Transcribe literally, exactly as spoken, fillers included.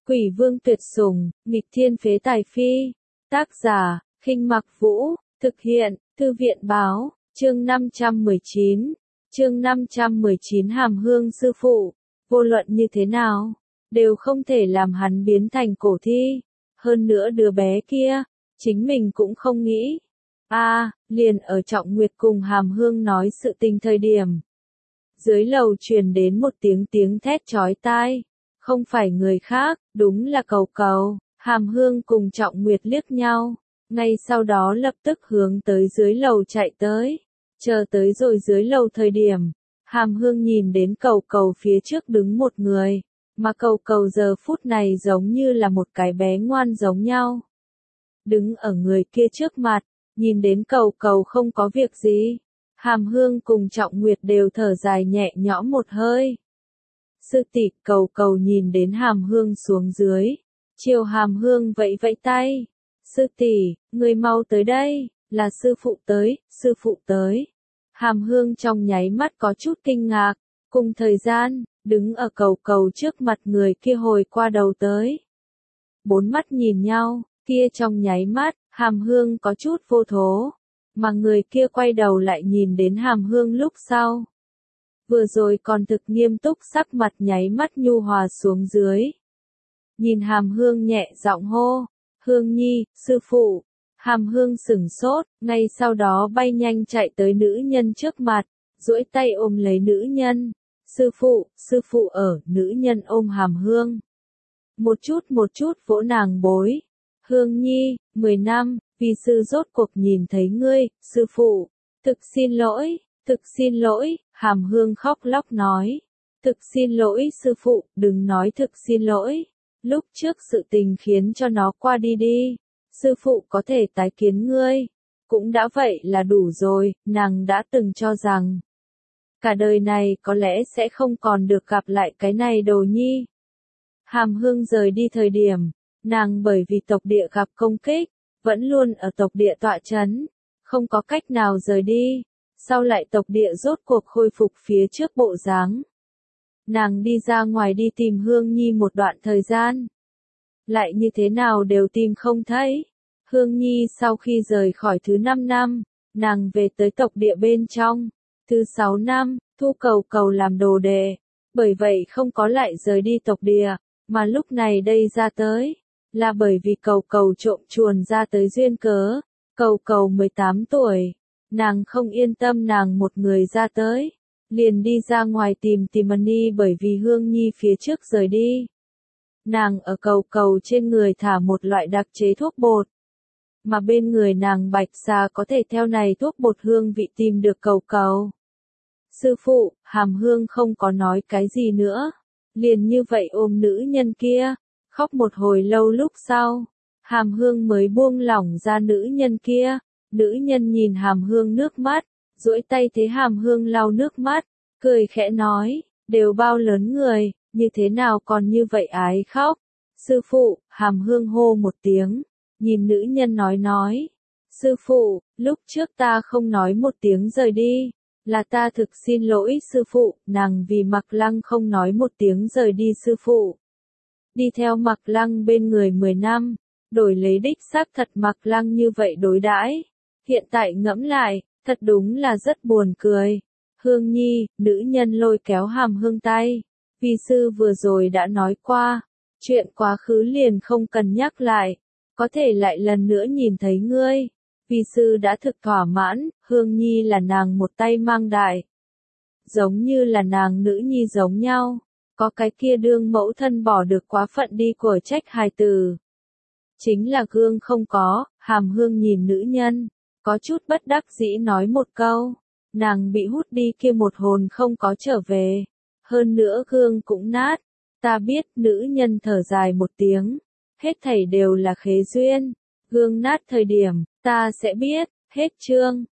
Quỷ vương tuyệt sủng, nghịch thiên phế tài phi. Tác giả, Khinh Mặc Vũ, thực hiện, Thư viện báo, chương năm trăm mười chín. Chương năm trăm mười chín Hàm Hương sư phụ, vô luận như thế nào, đều không thể làm hắn biến thành cổ thi. Hơn nữa đứa bé kia, chính mình cũng không nghĩ. A, à, liền ở Trọng Nguyệt cùng Hàm Hương nói sự tình thời điểm. Dưới lầu truyền đến một tiếng tiếng thét chói tai. Không phải người khác, đúng là Cầu Cầu. Hàm Hương cùng Trọng Nguyệt liếc nhau, ngay sau đó lập tức hướng tới dưới lầu chạy tới. Chờ tới rồi dưới lầu thời điểm, Hàm Hương nhìn đến Cầu Cầu phía trước đứng một người, mà Cầu Cầu giờ phút này giống như là một cái bé ngoan giống nhau. Đứng ở người kia trước mặt, nhìn đến Cầu Cầu không có việc gì, Hàm Hương cùng Trọng Nguyệt đều thở dài nhẹ nhõm một hơi. Sư tỷ, Cầu Cầu nhìn đến Hàm Hương xuống dưới, chiều Hàm Hương vẫy vẫy tay. Sư tỷ, người mau tới đây, là sư phụ tới, sư phụ tới. Hàm Hương trong nháy mắt có chút kinh ngạc, cùng thời gian, đứng ở Cầu Cầu trước mặt người kia hồi qua đầu tới. Bốn mắt nhìn nhau, kia trong nháy mắt, Hàm Hương có chút vô thố, mà người kia quay đầu lại nhìn đến Hàm Hương lúc sau. Vừa rồi còn thực nghiêm túc sắc mặt nháy mắt nhu hòa xuống dưới. Nhìn Hàm Hương nhẹ giọng hô, Hương Nhi, sư phụ. Hàm Hương sửng sốt, ngay sau đó bay nhanh chạy tới nữ nhân trước mặt, duỗi tay ôm lấy nữ nhân. Sư phụ, sư phụ ở, nữ nhân ôm Hàm Hương. Một chút một chút vỗ nàng bối. Hương Nhi, mười năm, vì sư rốt cuộc nhìn thấy ngươi, sư phụ. Thực xin lỗi, thực xin lỗi, Hàm Hương khóc lóc nói. Thực xin lỗi sư phụ, đừng nói thực xin lỗi. Lúc trước sự tình khiến cho nó qua đi đi. Sư phụ có thể tái kiến ngươi. Cũng đã vậy là đủ rồi, nàng đã từng cho rằng. Cả đời này có lẽ sẽ không còn được gặp lại cái này đồ nhi. Hàm Hương rời đi thời điểm, nàng bởi vì tộc địa gặp công kích, vẫn luôn ở tộc địa tọa chấn, không có cách nào rời đi. Sau lại tộc địa rốt cuộc khôi phục phía trước bộ dáng. Nàng đi ra ngoài đi tìm Hương Nhi một đoạn thời gian. Lại như thế nào đều tìm không thấy. Hương Nhi sau khi rời khỏi thứ năm năm, nàng về tới tộc địa bên trong. Thứ sáu năm, thu Cầu Cầu làm đồ đệ. Bởi vậy không có lại rời đi tộc địa, mà lúc này đây ra tới. Là bởi vì Cầu Cầu trộm chuồn ra tới duyên cớ. Cầu Cầu mười tám tuổi. Nàng không yên tâm nàng một người ra tới, liền đi ra ngoài tìm tìm Mani bởi vì Hương Nhi phía trước rời đi. Nàng ở Cầu Cầu trên người thả một loại đặc chế thuốc bột, mà bên người nàng Bạch Xà có thể theo này thuốc bột hương vị tìm được Cầu Cầu. Sư phụ, Hàm Hương không có nói cái gì nữa, liền như vậy ôm nữ nhân kia, khóc một hồi lâu lúc sau, Hàm Hương mới buông lỏng ra nữ nhân kia. Nữ nhân nhìn Hàm Hương nước mắt, duỗi tay thế Hàm Hương lau nước mắt, cười khẽ nói, đều bao lớn người, như thế nào còn như vậy ái khóc. Sư phụ, Hàm Hương hô một tiếng, nhìn nữ nhân nói nói. Sư phụ, lúc trước ta không nói một tiếng rời đi, là ta thực xin lỗi sư phụ, nàng vì Mặc Lăng không nói một tiếng rời đi sư phụ. Đi theo Mặc Lăng bên người mười năm, đổi lấy đích xác thật Mặc Lăng như vậy đối đãi. Hiện tại ngẫm lại, thật đúng là rất buồn cười. Hương Nhi, nữ nhân lôi kéo Hàm Hương tay. Vi sư vừa rồi đã nói qua, chuyện quá khứ liền không cần nhắc lại, có thể lại lần nữa nhìn thấy ngươi. Vi sư đã thực thỏa mãn, Hương Nhi là nàng một tay mang đại. Giống như là nàng nữ nhi giống nhau, có cái kia đương mẫu thân bỏ được quá phận đi của trách hài tử. Chính là gương không có, Hàm Hương nhìn nữ nhân. Có chút bất đắc dĩ nói một câu, nàng bị hút đi kia một hồn không có trở về, hơn nữa gương cũng nát, ta biết nữ nhân thở dài một tiếng, hết thảy đều là khế duyên, gương nát thời điểm, ta sẽ biết, hết chương.